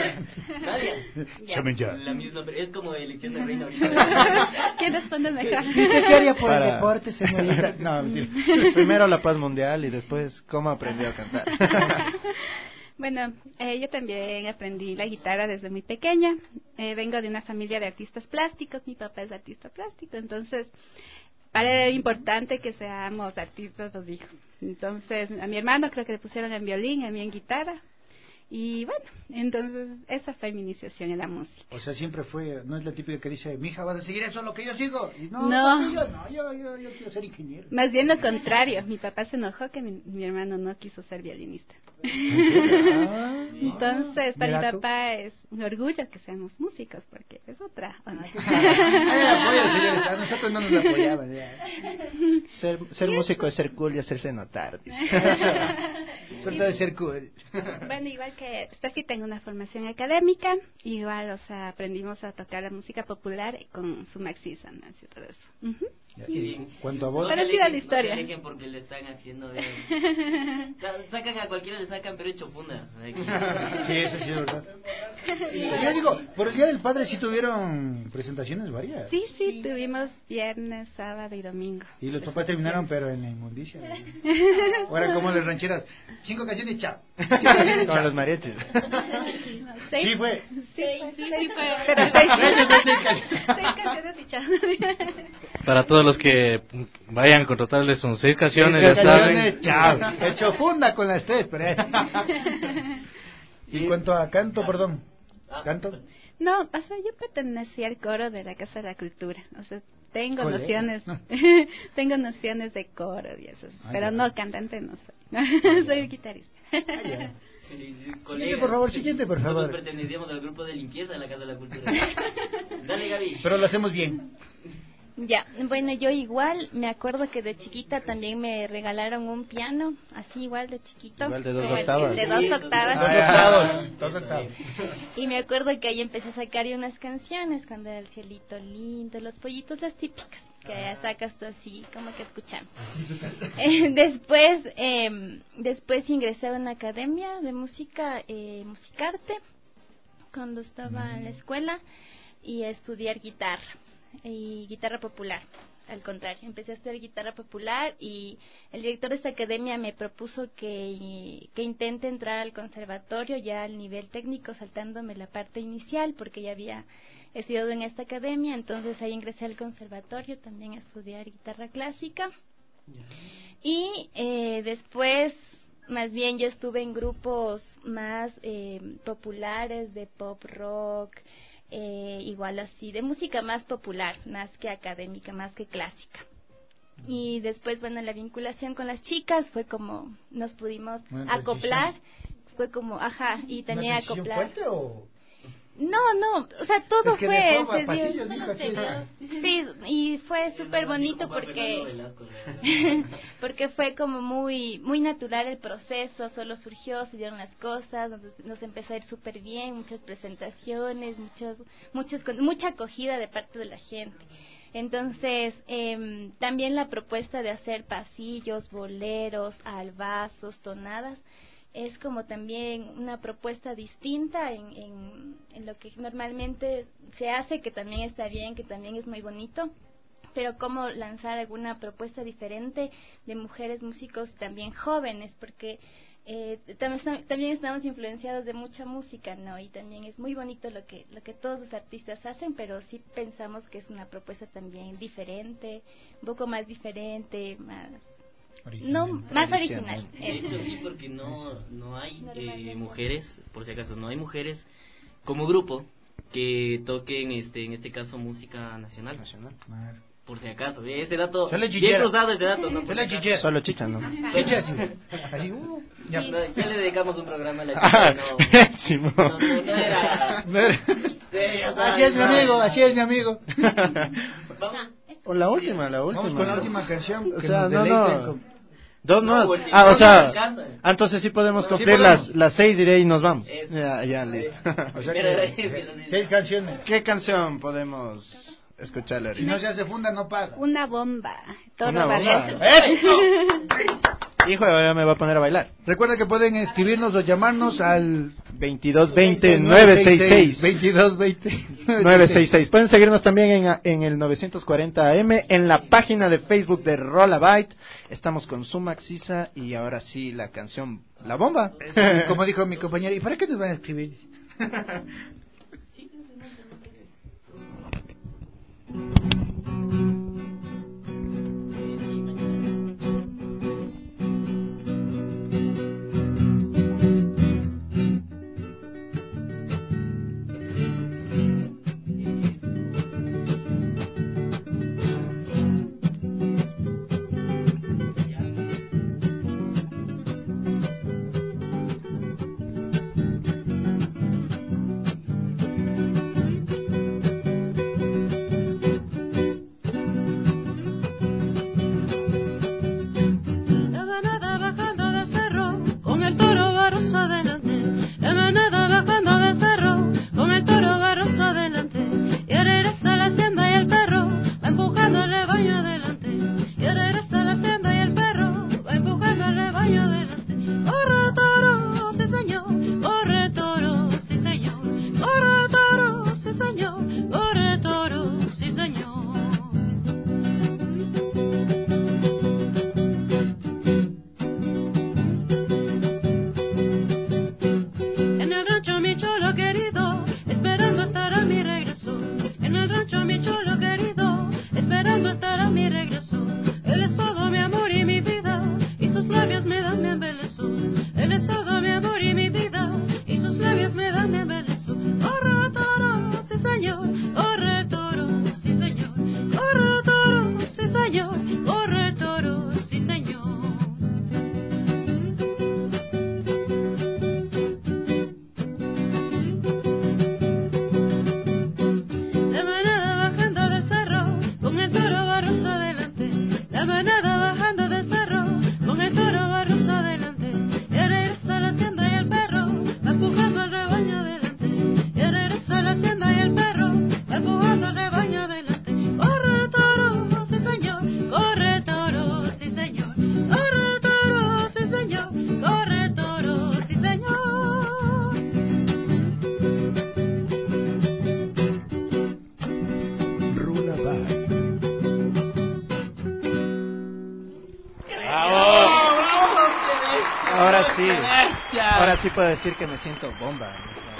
Nadia. La misma, es como elección de reina ahorita. ¿Quién responde mejor? ¿Qué haría por el deporte, señorita? No, primero la paz mundial y después cómo aprendió a cantar. Bueno, yo también aprendí la guitarra desde muy pequeña. Vengo de una familia de artistas plásticos. Mi papá es artista plástico, entonces para él era importante que seamos artistas los hijos. Entonces a mi hermano creo que le pusieron en violín, a mí en guitarra. Y bueno, entonces esa fue mi iniciación en la música. O sea, siempre fue, no es la típica que dice, mija, vas a seguir eso, lo que yo sigo. Y yo quiero ser ingeniero. Más bien lo contrario, mi papá se enojó que mi hermano no quiso ser violinista. Entonces, para mi papá es un orgullo que seamos músicos, porque es otra onda. A nosotros no nos apoyaban. Ser músico es ser cool y hacerse notar. Trata de ser cool. Bueno, igual que Steffi, tengo una formación académica, igual, o sea, aprendimos a tocar la música popular con su Maxisa, ¿no? Y todo eso. ¿Cuánto a vos? Parecida la historia. No se alejen porque le están haciendo bien. Sacan a cualquiera, le sacan, pero hecho funda. Sí, eso sí es verdad. Sí. Yo digo, por el Día del Padre sí tuvieron presentaciones varias. Sí, tuvimos viernes, sábado y domingo. Y los papás terminaron, pero en la inmundicia. Ahora, como las rancheras, 5 canciones, chao. Con los mariachis. Sí fue. Sí fue. Pero 6 canciones y chao. Para todos los que vayan a contratarles son 6 canciones, 6 ya canciones, saben. chao. Hecho funda con las 3, pero... Y en cuanto a canto, perdón. ¿Canto? No, o sea, yo pertenecía al coro de la Casa de la Cultura. O sea, tengo nociones, tengo nociones de coro y eso, pero no, cantante no soy. Soy guitarrista. Colega, por favor, siguiente, por favor. Nosotros pertenecíamos al grupo de limpieza de la Casa de la Cultura. Dale, Gaby. Pero lo hacemos bien. Ya, bueno, yo igual me acuerdo que de chiquita también me regalaron un piano, así igual de chiquito. Igual de 2 como octavas. De 2 octavas. 2 octavos. Y me acuerdo que ahí empecé a sacar unas canciones cuando era El cielito lindo, Los pollitos, las típicas, que sacas tú así, como que escuchando. Después ingresé a una academia de música, Musicarte, cuando estaba en la escuela, y a estudiar guitarra. Y guitarra popular, al contrario, empecé a estudiar guitarra popular y el director de esta academia me propuso que intente entrar al conservatorio ya al nivel técnico, saltándome la parte inicial porque ya había estudiado en esta academia. Entonces ahí ingresé al conservatorio también a estudiar guitarra clásica y después más bien yo estuve en grupos más populares de pop rock, igual así, de música más popular, más que académica, más que clásica. Y después, bueno, la vinculación con las chicas fue como nos pudimos acoplar, fue como, y también acoplar. ¿Fuerte o...? No, o sea, todo es que sí, y fue súper bonito porque fue como muy natural el proceso, solo surgió, se dieron las cosas, nos empezó a ir súper bien, muchas presentaciones, mucha acogida de parte de la gente. Entonces, también la propuesta de hacer pasillos, boleros, albazos, tonadas, es como también una propuesta distinta en lo que normalmente se hace, que también está bien, que también es muy bonito, pero cómo lanzar alguna propuesta diferente de mujeres músicos también jóvenes, porque también estamos influenciados de mucha música, ¿no? Y también es muy bonito lo que todos los artistas hacen, pero sí pensamos que es una propuesta también diferente, un poco más diferente, más más original. De hecho sí, porque no hay mujeres, por si acaso no hay mujeres como grupo que toquen en este caso música nacional. Por si acaso, ese dato bien cruzado, ese dato, ¿no? Solo chicha, ¿no? Chicha, sí. Así, ya le dedicamos un programa a la chicha, no era. Así es mi amigo. Vamos. O la última. Vamos con la última canción. O Que sea, nos Dos más. O sea, entonces sí podemos cumplir las 6 diré y nos vamos. Ya, listo. O sea que 6 canciones. ¿Qué canción podemos escuchar, Si no se hace funda, no paga. Una bomba. Una bomba. ¡Eso! Hijo, ya me va a poner a bailar. Recuerda que pueden escribirnos o llamarnos al 2220-966. 2220-966. Pueden seguirnos también en el 940 AM, en la página de Facebook de Rollabyte. Estamos con Sumac Sisa y ahora sí la canción La Bomba. Como dijo mi compañera, ¿y para qué nos van a escribir? Ahora sí puedo decir que me siento bomba.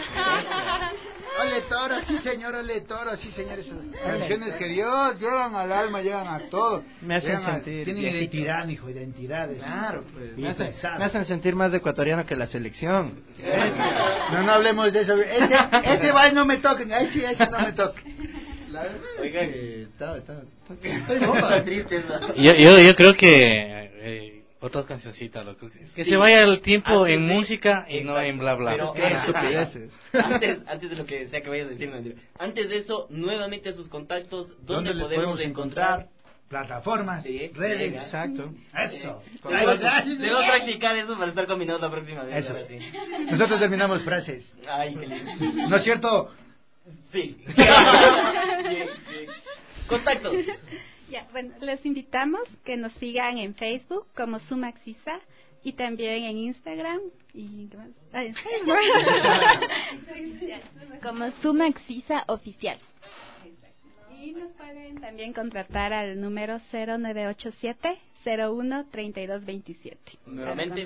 Ole Toro, sí señor, ole Toro, sí señor. Esas canciones que Dios llegan al alma, llegan a todo. Me hacen sentir tienen viejito. identidad, hijo, identidades. Claro, pues. Sí, Me hacen sentir más ecuatoriano que la selección. No hablemos de eso. Ese va y no me toquen. Ay, sí, ese no me toque. Oiga, estoy bomba. triste, ¿no? Yo creo que otras cancioncitas, loco. Que Sí. se vaya el tiempo Antes en de- música y Exacto. no en bla bla. Pero, Qué estupideces. Antes de lo que sea que vayas a decir, Andrew. Antes de eso, nuevamente sus contactos, ¿dónde les podemos encontrar? plataformas, Sí, redes? venga. Exacto. Eso. Debo practicar eso para estar combinados la próxima vez. Eso. ahora sí. Nosotros terminamos frases. Ay, qué lindo. ¿No es cierto? Sí. Bien. Contactos. Ya, bueno, les invitamos que nos sigan en Facebook como Sumaxisa y también en Instagram y ¿qué más? Ah, en Facebook. Como Sumaxisa Oficial. Y nos pueden también contratar al número 0987-01-3227. Nuevamente.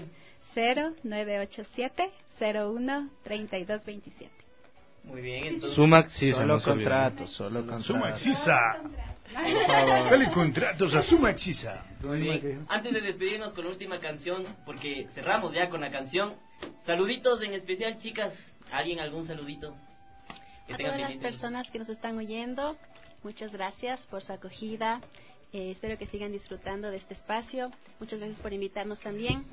0987-01-3227. Muy bien, entonces. Sumaxisa. Solo no se olvide. contratos, solo contratos. Sumaxisa. Por favor. Dale contratos a Sumaxisa. Muy bien. Antes de despedirnos con la última canción, porque cerramos ya con la canción, saluditos en especial, chicas. ¿Alguien algún saludito? Que A tengan todas las pendiente. personas que nos están oyendo, muchas gracias por su acogida. Espero que sigan disfrutando de este espacio. Muchas gracias por invitarnos también.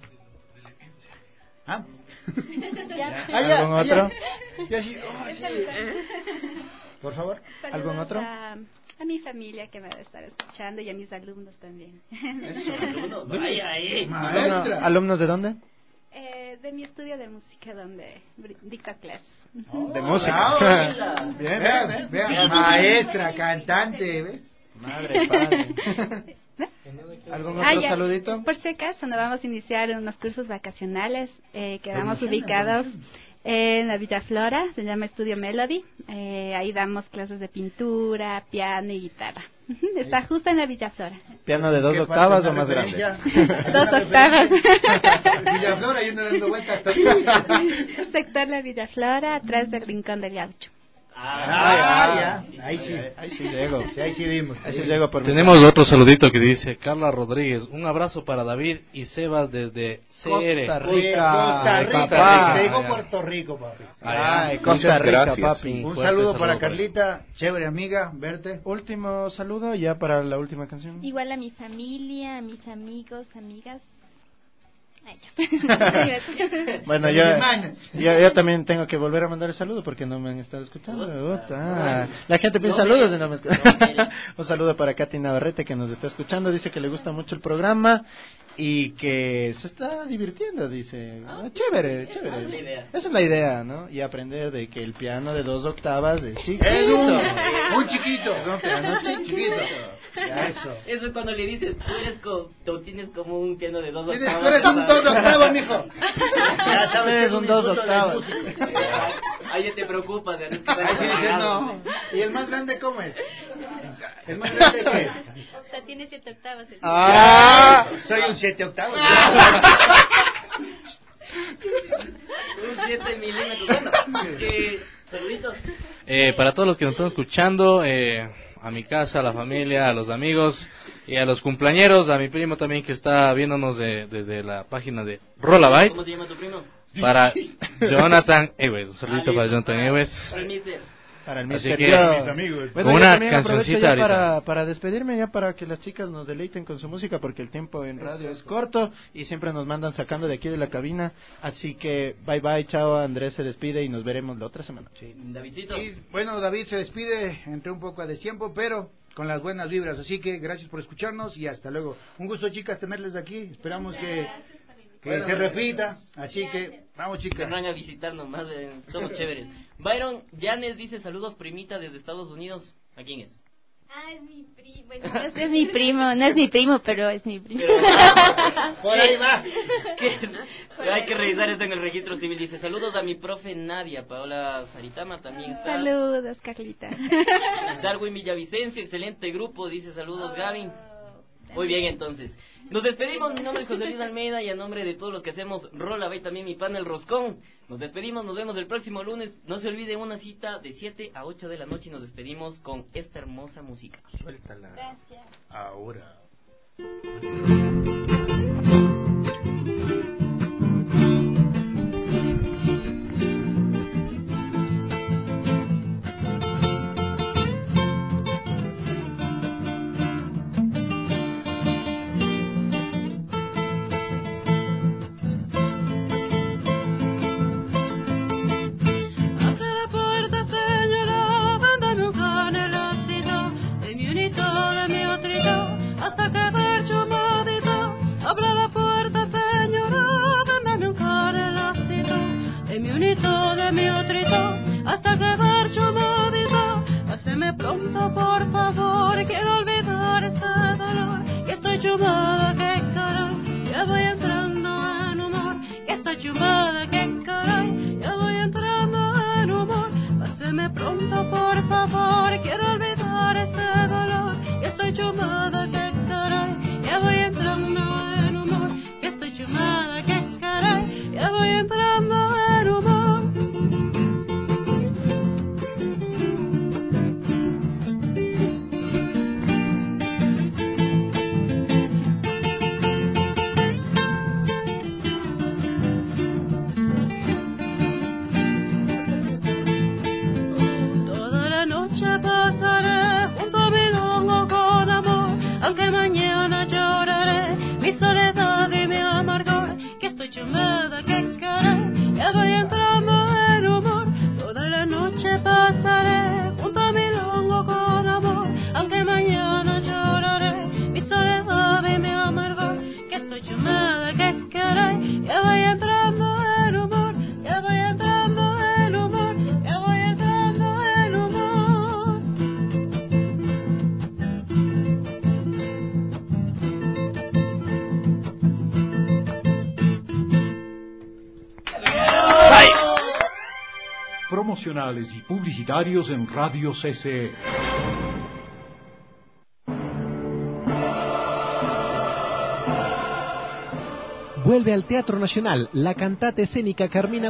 ¿Ah? Ya. ¿Algún otro? Ya sí. Oh, sí. Por favor. ¿Algún otro? A mi familia que me va a estar escuchando y a mis alumnos también. Alumnos, vaya ahí. Maestra. ¿Alumnos de dónde? De mi estudio de música donde dicto clases. De música. Bravo. Bien, vean. Maestra, cantante. ¿Ves? Madre, padre. ¿Algún otro Ya. saludito? Por si acaso, nos vamos a iniciar unos cursos vacacionales. Quedamos ubicados en la Villa Flora, se llama Estudio Melody. Ahí damos clases de pintura, piano y guitarra. Está justo en la Villa Flora. ¿Piano de 2 ¿Qué octavas parte? o más ¿Una grande? referencia? 2 octavas. Villaflora y uno dando vueltas. Sector La Villa Flora, atrás del Rincón del Gaucho. Ya. Ahí sí. Ahí sí llego. Sí, ahí sí dimos. Ahí sí llego por mi Tenemos otro saludito que dice Carla Rodríguez. Un abrazo para David y Sebas desde CR. Costa Rica. Costa Rica. Papá. Te digo Puerto Rico, papi. Ay, Muchas Costa Rica, gracias. papi. Un Fuerte saludo para saludo Carlita. Chévere amiga, verte. Último saludo ya para la última canción. Igual a mi familia, a mis amigos, amigas. A ellos. Bueno, yo también tengo que volver a mandar el saludo porque no me han estado escuchando. La gente pide saludos y no me escucha. Un saludo para Katy Navarrete que nos está escuchando. Dice que le gusta mucho el programa y que se está divirtiendo. Dice, chévere, chévere. Esa es la idea, ¿no? Y aprender de que el piano de 2 octavas es chiquito. Muy chiquito. Es un piano chiquito. Ya, eso. Eso es cuando le dices, tú tienes como un piano de 2 Tú octavas. eres un 2 octavos, mijo. Ya sabes que Es un 2 octavas. Ahí ya te preocupas. Ya no es que Ahí sí dices, no. ¿Y el más grande cómo es? ¿El más grande qué es? O sea, tiene 7 octavas. Soy un 7 octavos. Un 7 milímetros. Bueno, saluditos. Para todos los que nos están escuchando, a mi casa, a la familia, a los amigos y a los cumpleañeros, a mi primo también que está viéndonos desde la página de Rollabyte. ¿Cómo se llama tu primo? Para Jonathan Ewes, un saludito para Jonathan Ewes. Para el mister. Para el Así mister. que, mis amigos. Bueno, una yo también aprovecho cancioncita ya ahorita. para despedirme, ya para que las chicas nos deleiten con su música, porque el tiempo en radio es corto y siempre nos mandan sacando de aquí de la cabina. Así que bye bye, chao, Andrés se despide y nos veremos la otra semana. Davidcito. Y bueno, David se despide, entré un poco a destiempo, pero con las buenas vibras, así que gracias por escucharnos y hasta luego. Un gusto, chicas, tenerles aquí, esperamos que se repita, así que vamos, Que chicas. no van a visitarnos más, somos chéveres. Byron Llanes dice saludos primita desde Estados Unidos. ¿A quién es? Es mi primo. Bueno, no es mi primo, no es mi primo, pero es mi primo. Por ahí va. Hay que revisar esto en el registro civil. Dice saludos a mi profe Nadia. Paola Saritama también está. Saludos, Carlita. Darwin Villavicencio, excelente grupo. Dice saludos Gavin. Muy bien, entonces. Nos despedimos, mi nombre es José Luis Almeida y a nombre de todos los que hacemos Rola Bay, también mi pana El Roscón. Nos despedimos, nos vemos el próximo lunes. No se olvide una cita de 7 a 8 de la noche y nos despedimos con esta hermosa música. Suéltala. Gracias. Ahora. Promocionales y publicitarios en Radio CCE. Vuelve al Teatro Nacional la cantata escénica Carmina